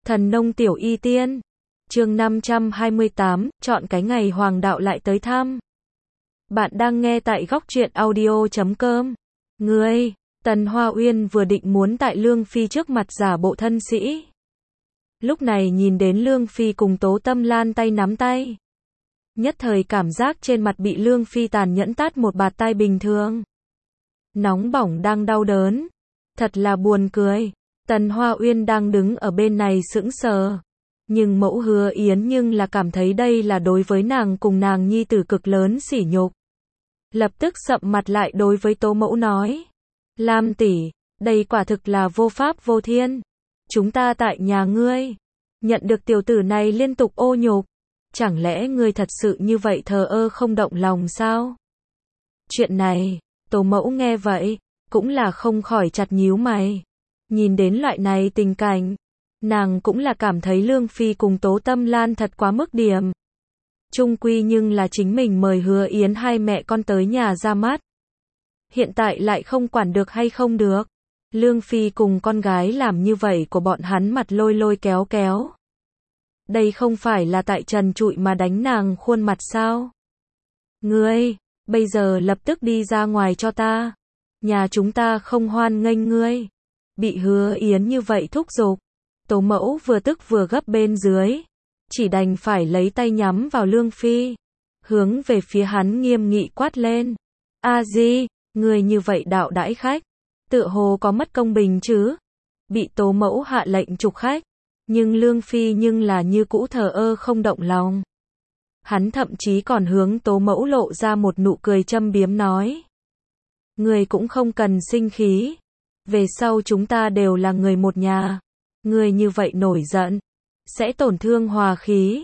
Thần nông tiểu y tiên. Chương 528, chọn cái ngày hoàng đạo lại tới thăm. Bạn đang nghe tại góc truyện audio.com. Ngươi, Tần Hoa Uyên vừa định muốn tại Lương Phi trước mặt giả bộ thân sĩ. Lúc này nhìn đến Lương Phi cùng Tố Tâm Lan tay nắm tay. Nhất thời cảm giác trên mặt bị Lương Phi tàn nhẫn tát một bạt tai bình thường. Nóng bỏng đang đau đớn. Thật là buồn cười. Tần Hoa Uyên đang đứng ở bên này sững sờ. Nhưng mẫu Hứa Yến nhưng là cảm thấy đây là đối với nàng cùng nàng nhi tử cực lớn sỉ nhục. Lập tức sậm mặt lại đối với Tố mẫu nói. Lam tỷ, đây quả thực là vô pháp vô thiên. Chúng ta tại nhà ngươi. Nhận được tiểu tử này liên tục ô nhục. Chẳng lẽ ngươi thật sự như vậy thờ ơ không động lòng sao? Chuyện này, Tố mẫu nghe vậy, cũng là không khỏi chặt nhíu mày. Nhìn đến loại này tình cảnh, nàng cũng là cảm thấy Lương Phi cùng Tố Tâm Lan thật quá mức điểm. Chung quy nhưng là chính mình mời Hứa Yến hai mẹ con tới nhà ra mắt. Hiện tại lại không quản được hay không được. Lương Phi cùng con gái làm như vậy của bọn hắn mặt lôi lôi kéo kéo. Đây không phải là tại trần trụi mà đánh nàng khuôn mặt sao? Ngươi, bây giờ lập tức đi ra ngoài cho ta. Nhà chúng ta không hoan nghênh ngươi. Bị Hứa Yến như vậy thúc giục. Tố mẫu vừa tức vừa gấp bên dưới. Chỉ đành phải lấy tay nhắm vào Lương Phi. Hướng về phía hắn nghiêm nghị quát lên. A Di, người như vậy đạo đãi khách. Tựa hồ có mất công bình chứ. Bị Tố mẫu hạ lệnh trục khách. Nhưng Lương Phi nhưng là như cũ thờ ơ không động lòng. Hắn thậm chí còn hướng Tố mẫu lộ ra một nụ cười châm biếm nói. Người cũng không cần sinh khí. Về sau chúng ta đều là người một nhà. Ngươi như vậy nổi giận, sẽ tổn thương hòa khí.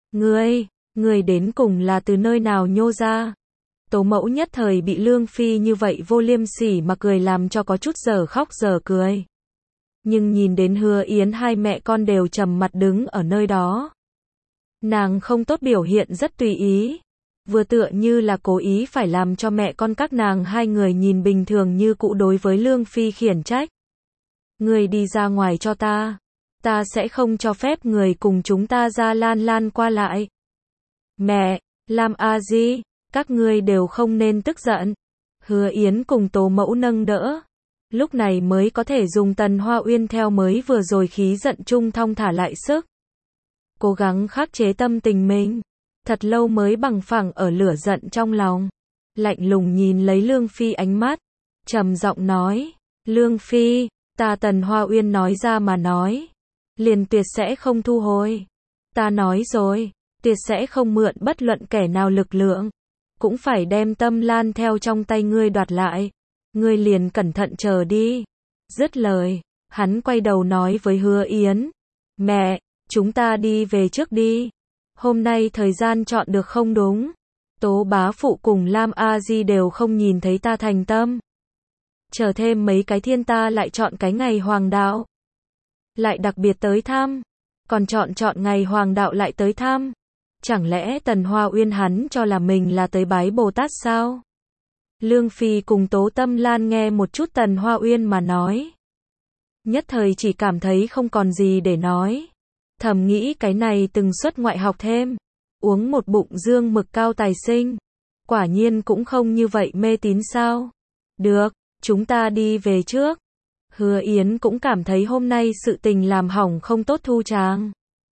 Ngươi đến cùng là từ nơi nào nhô ra? Tố mẫu nhất thời bị Lương Phi như vậy vô liêm sỉ mà cười làm cho có chút giờ khóc giờ cười. Nhưng nhìn đến Hứa Yến hai mẹ con đều trầm mặt đứng ở nơi đó. Nàng không tốt biểu hiện rất tùy ý. Vừa tựa như là cố ý phải làm cho mẹ con các nàng hai người nhìn bình thường như cũ đối với Lương Phi khiển trách. Người đi ra ngoài cho ta. Ta sẽ không cho phép người cùng chúng ta ra lan qua lại. Mẹ, Lam A Di, các ngươi đều không nên tức giận. Hứa Yến cùng Tố mẫu nâng đỡ. Lúc này mới có thể dùng Tần Hoa Uyên theo mới vừa rồi khí giận chung thong thả lại sức. Cố gắng khắc chế tâm tình mình. Thật lâu mới bằng phẳng ở lửa giận trong lòng. Lạnh lùng nhìn lấy Lương Phi ánh mắt. Trầm giọng nói. Lương Phi, ta Tần Hoa Uyên nói ra mà nói. Liền tuyệt sẽ không thu hồi. Ta nói rồi. Tuyệt sẽ không mượn bất luận kẻ nào lực lượng. Cũng phải đem Tâm Lan theo trong tay ngươi đoạt lại. Ngươi liền cẩn thận chờ đi. Dứt lời. Hắn quay đầu nói với Hứa Yến. Mẹ, chúng ta đi về trước đi. Hôm nay thời gian chọn được không đúng. Tố bá phụ cùng Lam A Di đều không nhìn thấy ta thành tâm. Chờ thêm mấy cái thiên ta lại chọn cái ngày hoàng đạo. Lại đặc biệt tới thăm. Còn chọn ngày hoàng đạo lại tới thăm. Chẳng lẽ Tần Hoa Uyên hắn cho là mình là tới bái Bồ Tát sao? Lương Phi cùng Tố Tâm Lan nghe một chút Tần Hoa Uyên mà nói. Nhất thời chỉ cảm thấy không còn gì để nói. Thầm nghĩ cái này từng xuất ngoại học thêm. Uống một bụng dương mực cao tài sinh. Quả nhiên cũng không như vậy mê tín sao? Được, chúng ta đi về trước. Hứa Yến cũng cảm thấy hôm nay sự tình làm hỏng không tốt thu tràng.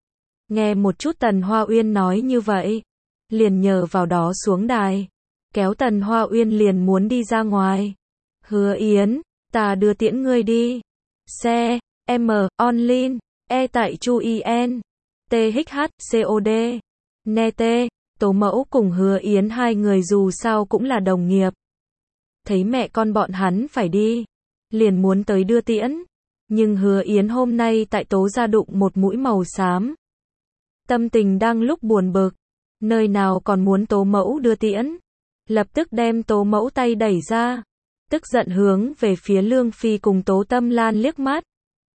Nghe một chút Tần Hoa Uyên nói như vậy. Liền nhờ vào đó xuống đài. Kéo Tần Hoa Uyên liền muốn đi ra ngoài. Hứa Yến, ta đưa tiễn ngươi đi. Xe, M, online, E tại Chu IN, THH, COD, NT, Tố mẫu cùng Hứa Yến hai người dù sao cũng là đồng nghiệp. Thấy mẹ con bọn hắn phải đi. Liền muốn tới đưa tiễn. Nhưng Hứa Yến hôm nay tại Tố gia đụng một mũi màu xám. Tâm tình đang lúc buồn bực. Nơi nào còn muốn Tố mẫu đưa tiễn. Lập tức đem Tố mẫu tay đẩy ra. Tức giận hướng về phía Lương Phi cùng Tố Tâm Lan liếc mắt.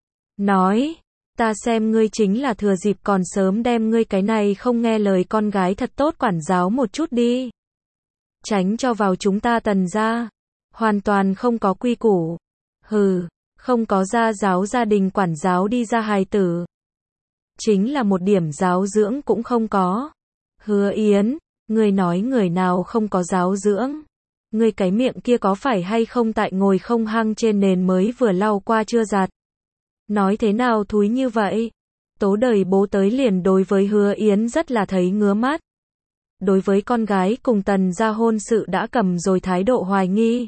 Nói. Ta xem ngươi chính là thừa dịp còn sớm đem ngươi cái này không nghe lời con gái thật tốt quản giáo một chút đi. Tránh cho vào chúng ta Tần gia. Hoàn toàn không có quy củ. Hừ, không có gia giáo gia đình quản giáo đi ra hài tử. chính là một điểm giáo dưỡng cũng không có. Hứa Yến, ngươi nói người nào không có giáo dưỡng? Ngươi cái miệng kia có phải hay không tại ngồi không hăng trên nền mới vừa lau qua chưa giặt? Nói thế nào thúi như vậy? Tố đời bố tới liền đối với Hứa Yến rất là thấy ngứa mắt. Đối với con gái cùng Tần gia hôn sự đã cầm rồi thái độ hoài nghi.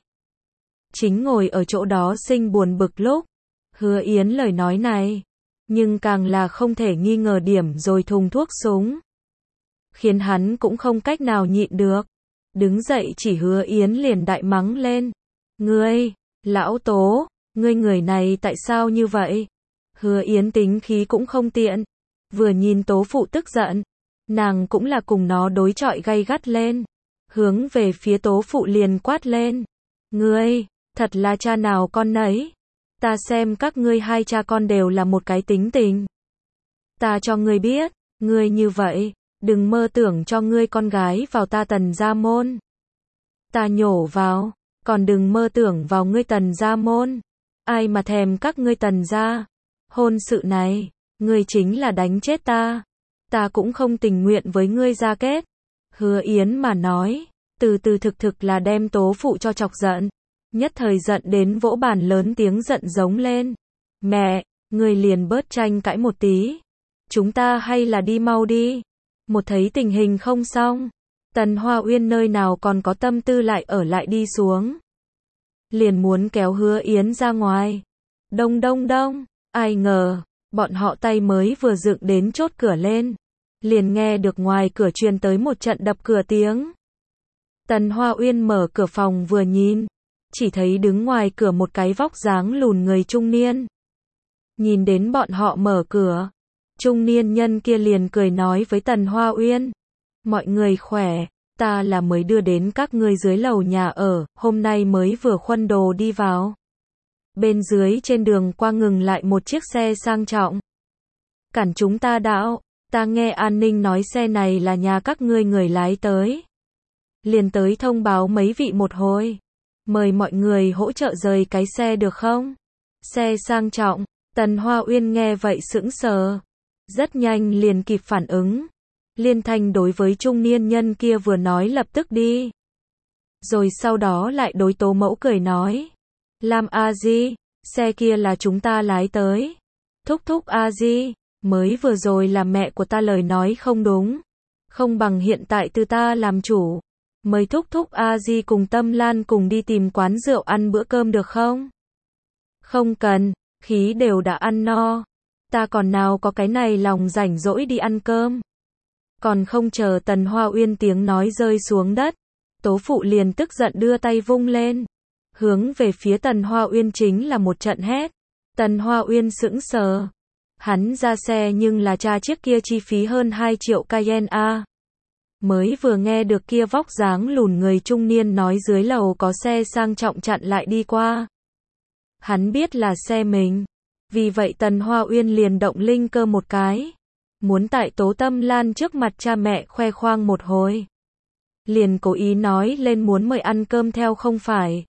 Chính ngồi ở chỗ đó sinh buồn bực lúc. Hứa Yến lời nói này. Nhưng càng là không thể nghi ngờ điểm rồi thùng thuốc súng. Khiến hắn cũng không cách nào nhịn được. Đứng dậy chỉ Hứa Yến liền đại mắng lên. Ngươi, lão Tố, ngươi người này tại sao như vậy? Hứa Yến tính khí cũng không tiện. Vừa nhìn Tố phụ tức giận. Nàng cũng là cùng nó đối chọi gay gắt lên. Hướng về phía Tố phụ liền quát lên. Ngươi, thật là cha nào con nấy. Ta xem các ngươi hai cha con đều là một cái tính tình. Ta cho ngươi biết, ngươi như vậy, đừng mơ tưởng cho ngươi con gái vào ta Tần gia môn. Ta nhổ vào, còn đừng mơ tưởng vào ngươi Tần gia môn. Ai mà thèm các ngươi Tần gia. Hôn sự này, ngươi chính là đánh chết ta. Ta cũng không tình nguyện với ngươi ra kết. Hứa Yến mà nói, từ từ thực là đem Tố phụ cho chọc giận. Nhất thời giận đến vỗ bàn lớn tiếng giận giống lên. Mẹ, ngươi liền bớt tranh cãi một tí. Chúng ta hay là đi mau đi. Một thấy tình hình không xong. Tần Hoa Uyên nơi nào còn có tâm tư lại ở lại đi xuống. Liền muốn kéo Hứa Yến ra ngoài. Đông đông đông, ai ngờ, bọn họ tay mới vừa dựng đến chốt cửa lên. Liền nghe được ngoài cửa truyền tới một trận đập cửa tiếng. Tần Hoa Uyên mở cửa phòng vừa nhìn. Chỉ thấy đứng ngoài cửa một cái vóc dáng lùn người trung niên. Nhìn đến bọn họ mở cửa. Trung niên nhân kia liền cười nói với Tần Hoa Uyên. Mọi người khỏe, ta là mới đưa đến các ngươi dưới lầu nhà ở, hôm nay mới vừa khuân đồ đi vào. Bên dưới trên đường qua ngừng lại một chiếc xe sang trọng. Cản chúng ta đạo, ta nghe an ninh nói xe này là nhà các ngươi người lái tới. Liền tới thông báo mấy vị một hồi. Mời mọi người hỗ trợ rời cái xe được không? Xe sang trọng, Tần Hoa Uyên nghe vậy sững sờ. Rất nhanh liền kịp phản ứng. Liên thanh đối với trung niên nhân kia vừa nói lập tức đi. Rồi sau đó lại đối Tố mẫu cười nói. Lam A Di, xe kia là chúng ta lái tới. Thúc thúc A Di, mới vừa rồi là mẹ của ta lời nói không đúng. Không bằng hiện tại từ ta làm chủ. Mời thúc thúc A Di cùng Tâm Lan cùng đi tìm quán rượu ăn bữa cơm được không? Không cần, khí đều đã ăn no. Ta còn nào có cái này lòng rảnh rỗi đi ăn cơm. Còn không chờ Tần Hoa Uyên tiếng nói rơi xuống đất. Tố phụ liền tức giận đưa tay vung lên. Hướng về phía Tần Hoa Uyên chính là một trận hét. Tần Hoa Uyên sững sờ. Hắn ra xe nhưng là cha chiếc kia chi phí hơn 2 triệu Cayenne A. Mới vừa nghe được kia vóc dáng lùn người trung niên nói dưới lầu có xe sang trọng chặn lại đi qua. Hắn biết là xe mình. Vì vậy Tần Hoa Uyên liền động linh cơ một cái. Muốn tại Tố Tâm Lan trước mặt cha mẹ khoe khoang một hồi. Liền cố ý nói lên muốn mời ăn cơm theo không phải.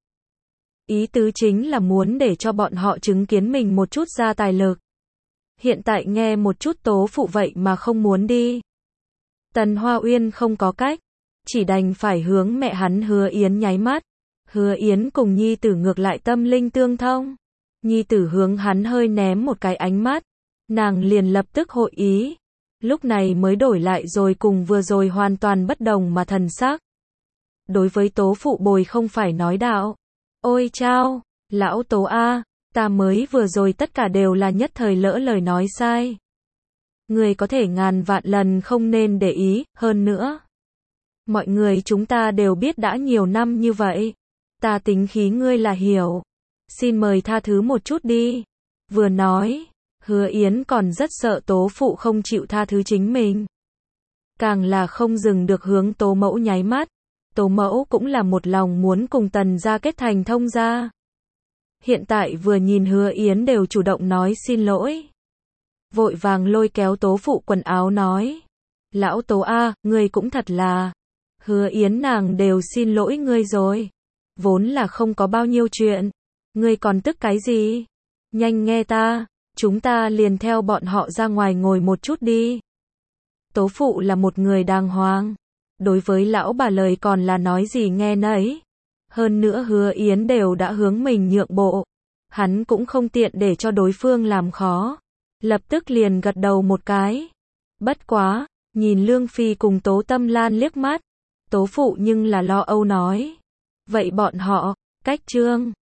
Ý tứ chính là muốn để cho bọn họ chứng kiến mình một chút ra tài lực. Hiện tại nghe một chút Tố phụ vậy mà không muốn đi. Tần Hoa Uyên không có cách. Chỉ đành phải hướng mẹ hắn Hứa Yến nháy mắt. Hứa Yến cùng nhi tử ngược lại tâm linh tương thông. Nhi tử hướng hắn hơi ném một cái ánh mắt. Nàng liền lập tức hội ý. Lúc này mới đổi lại rồi cùng vừa rồi hoàn toàn bất đồng mà thần sắc. Đối với Tố phụ bồi không phải nói đạo. Ôi chao, lão Tố A, ta mới vừa rồi tất cả đều là nhất thời lỡ lời nói sai. Người có thể ngàn vạn lần không nên để ý, hơn nữa. Mọi người chúng ta đều biết đã nhiều năm như vậy. Ta tính khí ngươi là hiểu. Xin mời tha thứ một chút đi. Vừa nói, Hứa Yến còn rất sợ Tố phụ không chịu tha thứ chính mình. Càng là không dừng được hướng Tố mẫu nháy mắt. Tố mẫu cũng là một lòng muốn cùng Tần gia kết thành thông gia. Hiện tại vừa nhìn Hứa Yến đều chủ động nói xin lỗi. Vội vàng lôi kéo Tố phụ quần áo nói. Lão Tố A, ngươi cũng thật là. Hứa Yến nàng đều xin lỗi ngươi rồi. Vốn là không có bao nhiêu chuyện. Ngươi còn tức cái gì? Nhanh nghe ta. chúng ta liền theo bọn họ ra ngoài ngồi một chút đi. Tố phụ là một người đàng hoàng. Đối với lão bà lời còn là nói gì nghe nấy. Hơn nữa Hứa Yến đều đã hướng mình nhượng bộ. Hắn cũng không tiện để cho đối phương làm khó. Lập tức liền gật đầu một cái. Bất quá, nhìn Lương Phi cùng Tố Tâm Lan liếc mắt. Tố phụ nhưng là lo âu nói. Vậy bọn họ, cách Trương